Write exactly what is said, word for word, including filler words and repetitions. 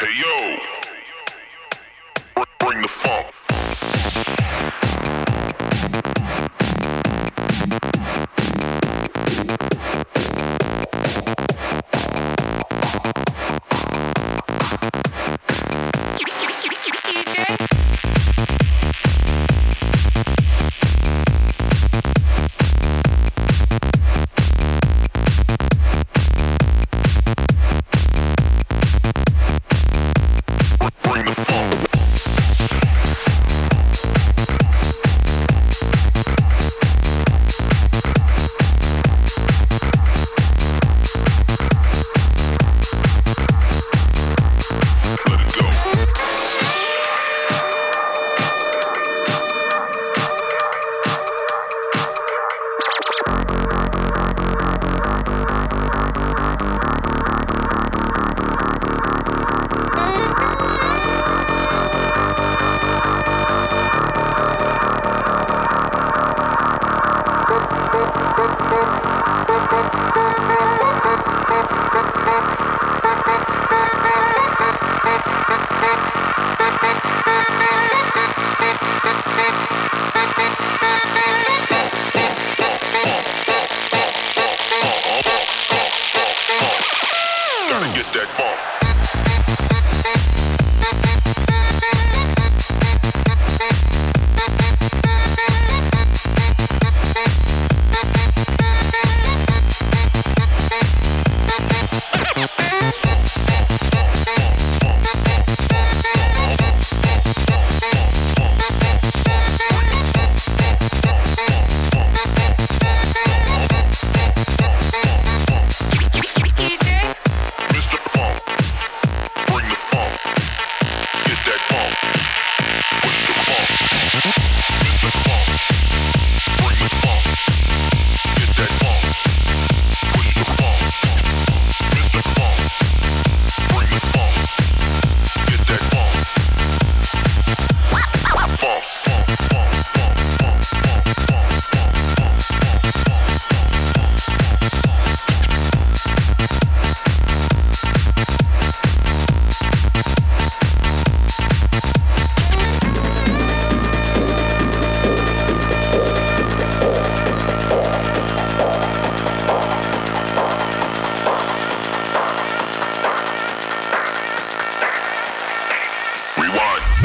Hey yo, br- bring the funk. D J. Bring the funk. Let it go. Gotta get that funk. D J. Mister Funk, bring the funk. Get that funk. Push the funk. Mister Funk, bring the funk. Get that funk. Push the funk. Mister Funk, bring the funk. Get that funk. Funk, funk, funk, funk, funk, funk, funk, funk, funk, funk, Rewind.